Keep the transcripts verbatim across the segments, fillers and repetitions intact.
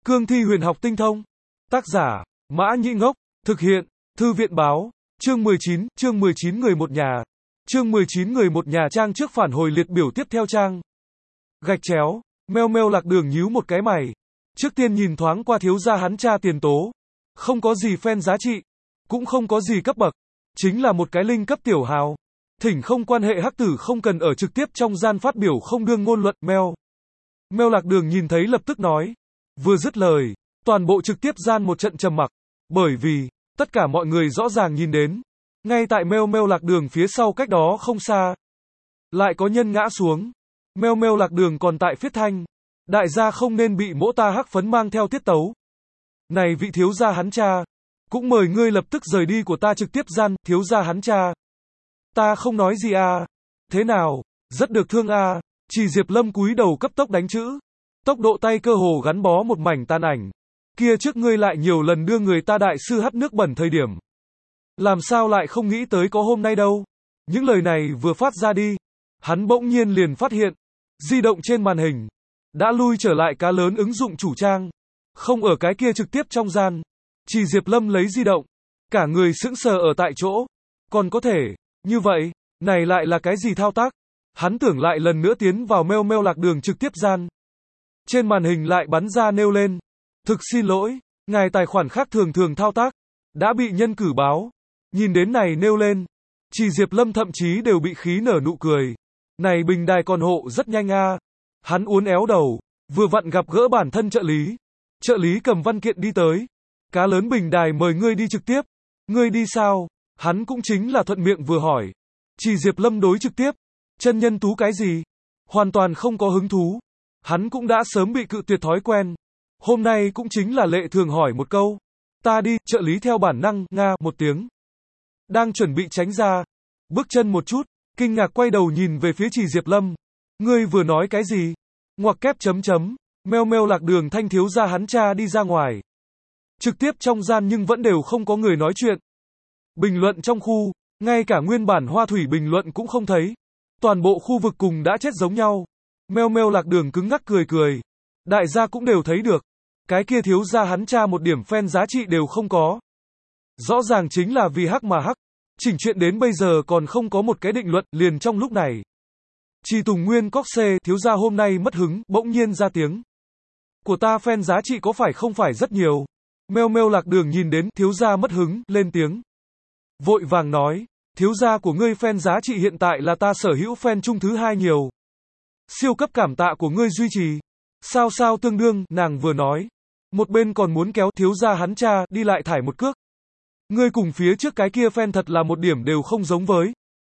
Cương thi huyền học tinh thông. Tác giả, Mã Nhĩ Ngốc. Thực hiện, Thư viện báo. Chương mười chín, chương mười chín người một nhà. Chương mười chín người một nhà trang trước phản hồi liệt biểu tiếp theo trang. Gạch chéo, meo meo Lạc Đường nhíu một cái mày. Trước tiên nhìn thoáng qua thiếu gia hắn cha tiền tố. Không có gì fan giá trị. Cũng không có gì cấp bậc. Chính là một cái linh cấp tiểu hào. Thỉnh không quan hệ hắc tử không cần ở trực tiếp trong gian phát biểu không đương ngôn luận, meo. Meo Lạc Đường nhìn thấy lập tức nói. Vừa dứt lời, toàn bộ trực tiếp gian một trận trầm mặc. Bởi vì, tất cả mọi người rõ ràng nhìn đến. Ngay tại meo meo Lạc Đường phía sau cách đó không xa. Lại có nhân ngã xuống. Meo meo Lạc Đường còn tại phiết thanh. Đại gia không nên bị mỗ ta hắc phấn mang theo tiết tấu. Này vị thiếu gia hắn cha. Cũng mời ngươi lập tức rời đi của ta trực tiếp gian, thiếu gia hắn cha. Ta không nói gì à. Thế nào, rất được thương à. Chỉ Diệp Lâm cúi đầu cấp tốc đánh chữ. Tốc độ tay cơ hồ gắn bó một mảnh tan ảnh. Kia trước ngươi lại nhiều lần đưa người ta đại sư hắt nước bẩn thời điểm. Làm sao lại không nghĩ tới có hôm nay đâu. Những lời này vừa phát ra đi. Hắn bỗng nhiên liền phát hiện. Di động trên màn hình. Đã lui trở lại cá lớn ứng dụng chủ trang. Không ở cái kia trực tiếp trong gian. Chỉ Diệp Lâm lấy di động. Cả người sững sờ ở tại chỗ. Còn có thể, như vậy, này lại là cái gì thao tác? Hắn tưởng lại lần nữa tiến vào meo meo Lạc Đường trực tiếp gian. Trên màn hình lại bắn ra nêu lên. Thực xin lỗi, ngài tài khoản khác thường thường thao tác. Đã bị nhân cử báo. Nhìn đến này nêu lên. Chỉ Diệp Lâm thậm chí đều bị khí nở nụ cười. Này bình đài còn hộ rất nhanh a. Hắn uốn éo đầu. Vừa vặn gặp gỡ bản thân trợ lý. Trợ lý cầm văn kiện đi tới. Cá lớn bình đài mời ngươi đi trực tiếp. Ngươi đi sao? Hắn cũng chính là thuận miệng vừa hỏi. Chỉ Diệp Lâm đối trực tiếp. Chân nhân tú cái gì? Hoàn toàn không có hứng thú. Hắn cũng đã sớm bị cự tuyệt thói quen. Hôm nay cũng chính là lệ thường hỏi một câu. Ta đi, trợ lý theo bản năng, nga, một tiếng. Đang chuẩn bị tránh ra. Bước chân một chút, kinh ngạc quay đầu nhìn về phía Chỉ Diệp Lâm. Ngươi vừa nói cái gì? Ngoặc kép chấm chấm. Meo meo Lạc Đường thanh thiếu gia hắn cha đi ra ngoài. Trực tiếp trong gian nhưng vẫn đều không có người nói chuyện. Bình luận trong khu, ngay cả nguyên bản hoa thủy bình luận cũng không thấy. Toàn bộ khu vực cùng đã chết giống nhau. Meo meo Lạc Đường cứng ngắc cười cười. Đại gia cũng đều thấy được. Cái kia thiếu gia hắn cha một điểm fan giá trị đều không có. Rõ ràng chính là vì hắc mà hắc. Chỉnh chuyện đến bây giờ còn không có một cái định luận liền trong lúc này. Chỉ Tùng Nguyên Cóc Xê, thiếu gia hôm nay mất hứng, bỗng nhiên ra tiếng. Của ta fan giá trị có phải không phải rất nhiều. Meo meo Lạc Đường nhìn đến thiếu gia mất hứng, lên tiếng. Vội vàng nói, thiếu gia của ngươi fan giá trị hiện tại là ta sở hữu fan chung thứ hai nhiều. Siêu cấp cảm tạ của ngươi duy trì. Sao sao tương đương, nàng vừa nói. Một bên còn muốn kéo thiếu gia hắn cha đi lại thải một cước. Ngươi cùng phía trước cái kia fan thật là một điểm đều không giống với.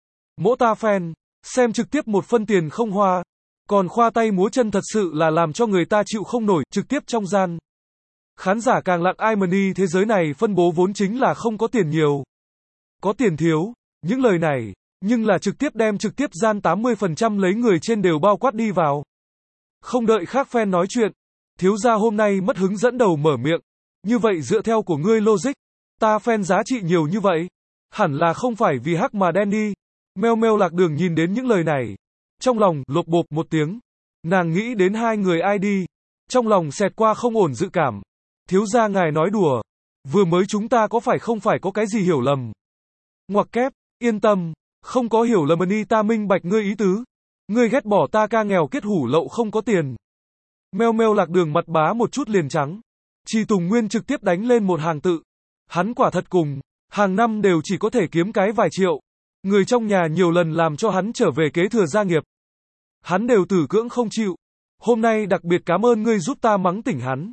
Mỗ ta fan, xem trực tiếp một phân tiền không hoa. Còn khoa tay múa chân thật sự là làm cho người ta chịu không nổi, trực tiếp trong gian. Khán giả càng lặng ai money thế giới này phân bố vốn chính là không có tiền nhiều. Có tiền thiếu, những lời này, nhưng là trực tiếp đem trực tiếp gian tám mươi phần trăm lấy người trên đều bao quát đi vào. Không đợi khác fan nói chuyện, thiếu gia hôm nay mất hứng dẫn đầu mở miệng. Như vậy dựa theo của ngươi logic, ta fan giá trị nhiều như vậy, hẳn là không phải vì hắc mà đen đi. Meo meo Lạc Đường nhìn đến những lời này, trong lòng lộp bộp một tiếng. Nàng nghĩ đến hai người ai đi, trong lòng xẹt qua không ổn dự cảm. Thiếu gia ngài nói đùa, vừa mới chúng ta có phải không phải có cái gì hiểu lầm. Ngoặc kép, yên tâm, không có hiểu lầm ni ta minh bạch ngươi ý tứ. Ngươi ghét bỏ ta ca nghèo kết hủ lậu không có tiền. Meo meo Lạc Đường mặt bá một chút liền trắng. Chỉ Tùng Nguyên trực tiếp đánh lên một hàng tự. Hắn quả thật cùng, hàng năm đều chỉ có thể kiếm cái vài triệu. Người trong nhà nhiều lần làm cho hắn trở về kế thừa gia nghiệp. Hắn đều tử cưỡng không chịu. Hôm nay đặc biệt cảm ơn ngươi giúp ta mắng tỉnh hắn.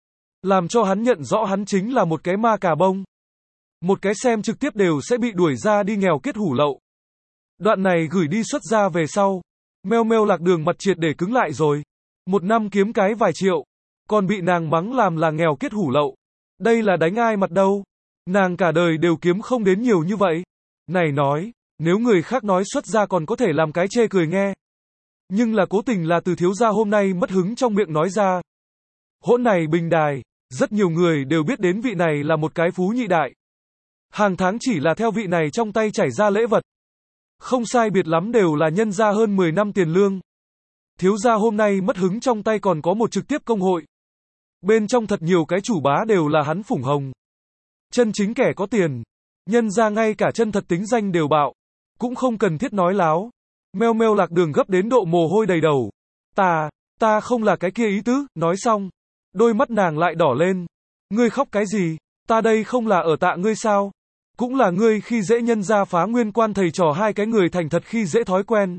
Làm cho hắn nhận rõ hắn chính là một cái ma cà bông. Một cái xem trực tiếp đều sẽ bị đuổi ra đi nghèo kết hủ lậu. Đoạn này gửi đi xuất ra về sau. Meo meo Lạc Đường mặt triệt để cứng lại rồi. Một năm kiếm cái vài triệu. Còn bị nàng mắng làm là nghèo kết hủ lậu. Đây là đánh ai mặt đâu. Nàng cả đời đều kiếm không đến nhiều như vậy. Này nói, nếu người khác nói xuất ra còn có thể làm cái chê cười nghe. Nhưng là cố tình là từ thiếu gia hôm nay mất hứng trong miệng nói ra. Hỗn này bình đài, rất nhiều người đều biết đến vị này là một cái phú nhị đại. Hàng tháng chỉ là theo vị này trong tay chảy ra lễ vật. Không sai biệt lắm đều là nhân ra hơn mười năm tiền lương. Thiếu gia hôm nay mất hứng trong tay còn có một trực tiếp công hội. Bên trong thật nhiều cái chủ bá đều là hắn phủng hồng. Chân chính kẻ có tiền. Nhân ra ngay cả chân thật tính danh đều bạo. Cũng không cần thiết nói láo. Meo meo Lạc Đường gấp đến độ mồ hôi đầy đầu. Ta, ta không là cái kia ý tứ, nói xong. Đôi mắt nàng lại đỏ lên. Ngươi khóc cái gì? Ta đây không là ở tạ ngươi sao? Cũng là ngươi khi dễ nhân ra phá nguyên quan thầy trò hai cái người thành thật khi dễ thói quen.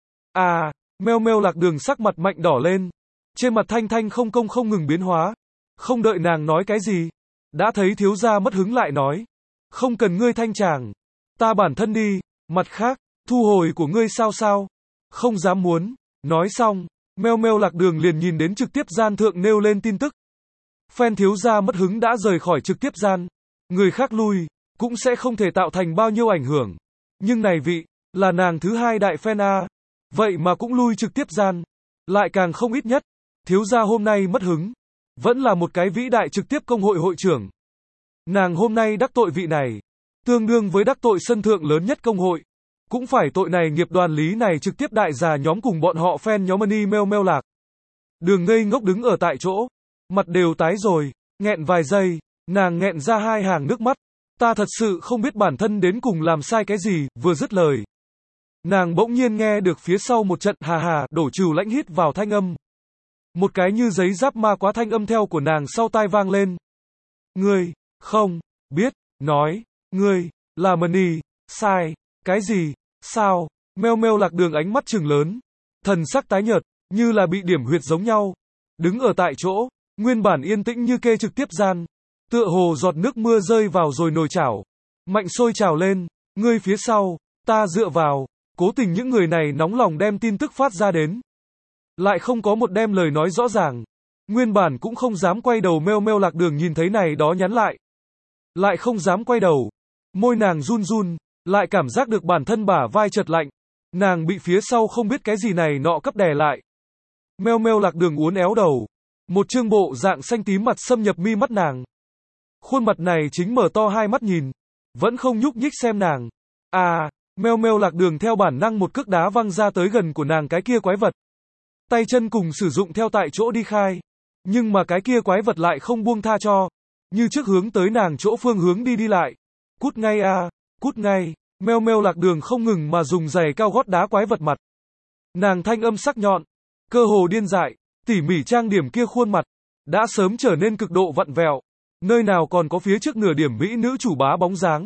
À, meo meo Lạc Đường sắc mặt mạnh đỏ lên. Trên mặt Thanh Thanh không công không ngừng biến hóa. Không đợi nàng nói cái gì. Đã thấy thiếu gia mất hứng lại nói. Không cần ngươi thanh chàng. Ta bản thân đi. Mặt khác, thu hồi của ngươi sao sao? Không dám muốn. Nói xong, meo meo Lạc Đường liền nhìn đến trực tiếp gian thượng nêu lên tin tức. Fan thiếu gia mất hứng đã rời khỏi trực tiếp gian. Người khác lui, cũng sẽ không thể tạo thành bao nhiêu ảnh hưởng. Nhưng này vị, là nàng thứ hai đại fan A. Vậy mà cũng lui trực tiếp gian. Lại càng không ít nhất. Thiếu gia hôm nay mất hứng. Vẫn là một cái vĩ đại trực tiếp công hội hội trưởng. Nàng hôm nay đắc tội vị này. Tương đương với đắc tội sân thượng lớn nhất công hội. Cũng phải tội này nghiệp đoàn lý này trực tiếp đại già nhóm cùng bọn họ fan nhóm Money meo meo Lạc. Đường ngây ngốc đứng ở tại chỗ. Mặt đều tái rồi. Nghẹn vài giây. Nàng nghẹn ra hai hàng nước mắt. Ta thật sự không biết bản thân đến cùng làm sai cái gì. Vừa dứt lời. Nàng bỗng nhiên nghe được phía sau một trận hà hà đổ trừu lãnh hít vào thanh âm. Một cái như giấy giáp ma quá thanh âm theo của nàng sau tai vang lên. Ngươi, không, biết, nói, ngươi, là Money, sai, cái gì, sao, meo meo Lạc Đường ánh mắt trừng lớn. Thần sắc tái nhợt, như là bị điểm huyệt giống nhau. Đứng ở tại chỗ, nguyên bản yên tĩnh như kê trực tiếp gian. Tựa hồ giọt nước mưa rơi vào rồi nồi chảo. Mạnh sôi trào lên, ngươi phía sau, ta dựa vào, cố tình những người này nóng lòng đem tin tức phát ra đến. Lại không có một đem lời nói rõ ràng. Nguyên bản cũng không dám quay đầu meo meo Lạc Đường nhìn thấy này đó nhắn lại. Lại không dám quay đầu. Môi nàng run run, lại cảm giác được bản thân bả vai chợt lạnh. Nàng bị phía sau không biết cái gì này nọ cấp đè lại. Meo meo Lạc Đường uốn éo đầu. Một trương bộ dạng xanh tím mặt xâm nhập mi mắt nàng. Khuôn mặt này chính mở to hai mắt nhìn. Vẫn không nhúc nhích xem nàng. À, meo meo Lạc Đường theo bản năng một cước đá văng ra tới gần của nàng cái kia quái vật. Tay chân cùng sử dụng theo tại chỗ đi khai. Nhưng mà cái kia quái vật lại không buông tha cho. Như trước hướng tới nàng chỗ phương hướng đi đi lại. Cút ngay a, à, cút ngay. Meo meo Lạc Đường không ngừng mà dùng giày cao gót đá quái vật mặt. Nàng thanh âm sắc nhọn. Cơ hồ điên dại. Tỉ mỉ trang điểm kia khuôn mặt. Đã sớm trở nên cực độ vặn vẹo. Nơi nào còn có phía trước nửa điểm mỹ nữ chủ bá bóng dáng.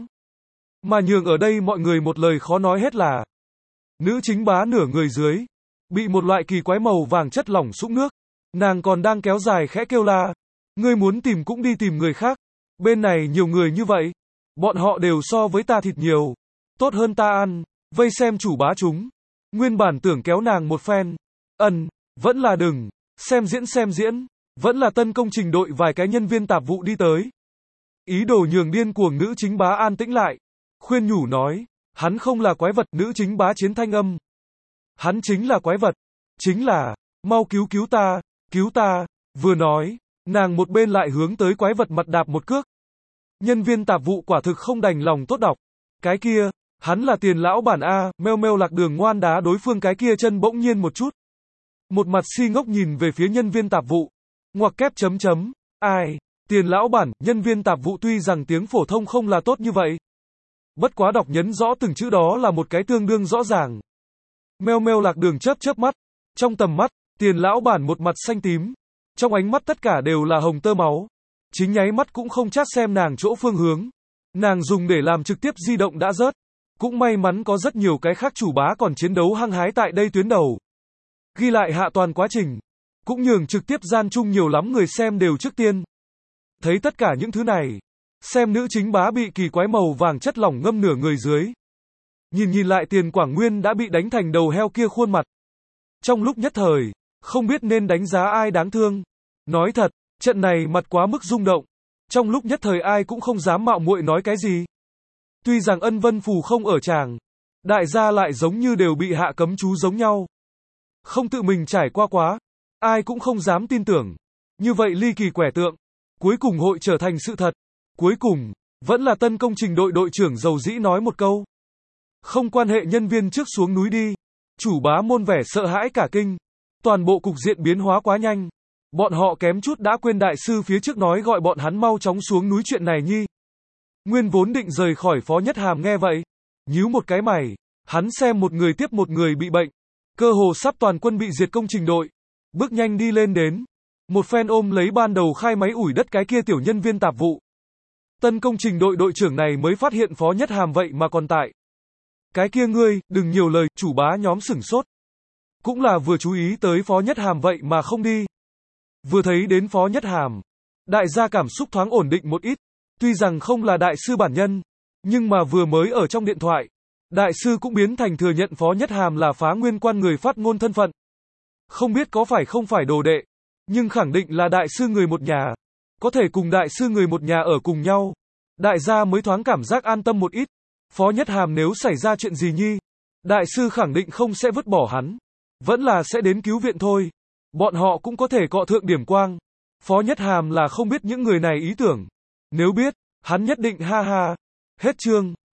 Mà nhường ở đây mọi người một lời khó nói hết là. Nữ chính bá nửa người dưới. Bị một loại kỳ quái màu vàng chất lỏng sũng nước. Nàng còn đang kéo dài khẽ kêu la. Ngươi muốn tìm cũng đi tìm người khác. Bên này nhiều người như vậy. Bọn họ đều so với ta thịt nhiều. Tốt hơn ta ăn. Vây xem chủ bá chúng. Nguyên bản tưởng kéo nàng một phen. Ân, vẫn là đừng. Xem diễn xem diễn. Vẫn là tân công trình đội vài cái nhân viên tạp vụ đi tới. Ý đồ nhường điên cuồng nữ chính bá an tĩnh lại. Khuyên nhủ nói. Hắn không là quái vật. Nữ chính bá chiến thanh âm. Hắn chính là quái vật. Chính là, mau cứu cứu ta, cứu ta. Vừa nói, nàng một bên lại hướng tới quái vật mặt đạp một cước. Nhân viên tạp vụ quả thực không đành lòng tốt đọc. Cái kia, hắn là tiền lão bản A, meo meo Lạc Đường ngoan đá đối phương cái kia chân bỗng nhiên một chút. Một mặt si ngốc nhìn về phía nhân viên tạp vụ. Ngoặc kép chấm chấm. Ai? Tiền lão bản, nhân viên tạp vụ tuy rằng tiếng phổ thông không là tốt như vậy. Bất quá đọc nhấn rõ từng chữ đó là một cái tương đương rõ ràng. Meo meo Lạc Đường chớp chớp mắt. Trong tầm mắt, tiền lão bản một mặt xanh tím. Trong ánh mắt tất cả đều là hồng tơ máu. Chính nháy mắt cũng không chát xem nàng chỗ phương hướng. Nàng dùng để làm trực tiếp di động đã rớt. Cũng may mắn có rất nhiều cái khác chủ bá còn chiến đấu hăng hái tại đây tuyến đầu. Ghi lại hạ toàn quá trình. Cũng nhường trực tiếp gian chung nhiều lắm người xem đều trước tiên. Thấy tất cả những thứ này. Xem nữ chính bá bị kỳ quái màu vàng chất lỏng ngâm nửa người dưới. Nhìn nhìn lại Tiền Quảng Nguyên đã bị đánh thành đầu heo kia khuôn mặt. Trong lúc nhất thời, không biết nên đánh giá ai đáng thương. Nói thật, trận này mặt quá mức rung động. Trong lúc nhất thời ai cũng không dám mạo muội nói cái gì. Tuy rằng Ân Vân Phù không ở tràng, đại gia lại giống như đều bị hạ cấm chú giống nhau. Không tự mình trải qua quá, ai cũng không dám tin tưởng. Như vậy ly kỳ quẻ tượng, cuối cùng hội trở thành sự thật. Cuối cùng, vẫn là tân công trình đội đội trưởng dầu dĩ nói một câu. Không quan hệ nhân viên trước xuống núi đi. Chủ bá môn vẻ sợ hãi cả kinh. Toàn bộ cục diện biến hóa quá nhanh. Bọn họ kém chút đã quên đại sư phía trước nói gọi bọn hắn mau chóng xuống núi chuyện này nhi. Nguyên vốn định rời khỏi Phó Nhất Hàm nghe vậy, nhíu một cái mày, hắn xem một người tiếp một người bị bệnh, cơ hồ sắp toàn quân bị diệt công trình đội, bước nhanh đi lên đến, một phen ôm lấy ban đầu khai máy ủi đất cái kia tiểu nhân viên tạp vụ. Tân công trình đội đội trưởng này mới phát hiện Phó Nhất Hàm vậy mà còn tại. Cái kia ngươi, đừng nhiều lời, chủ bá nhóm sửng sốt. Cũng là vừa chú ý tới Phó Nhất Hàm vậy mà không đi. Vừa thấy đến Phó Nhất Hàm, đại gia cảm xúc thoáng ổn định một ít, tuy rằng không là đại sư bản nhân, nhưng mà vừa mới ở trong điện thoại, đại sư cũng biến thành thừa nhận Phó Nhất Hàm là Phá Nguyên Quan người phát ngôn thân phận. Không biết có phải không phải đồ đệ, nhưng khẳng định là đại sư người một nhà, có thể cùng đại sư người một nhà ở cùng nhau. Đại gia mới thoáng cảm giác an tâm một ít. Phó Nhất Hàm nếu xảy ra chuyện gì nhi, đại sư khẳng định không sẽ vứt bỏ hắn, vẫn là sẽ đến cứu viện thôi. Bọn họ cũng có thể cọ thượng điểm quang. Phó Nhất Hàm là không biết những người này ý tưởng. Nếu biết, hắn nhất định ha ha. Hết chương.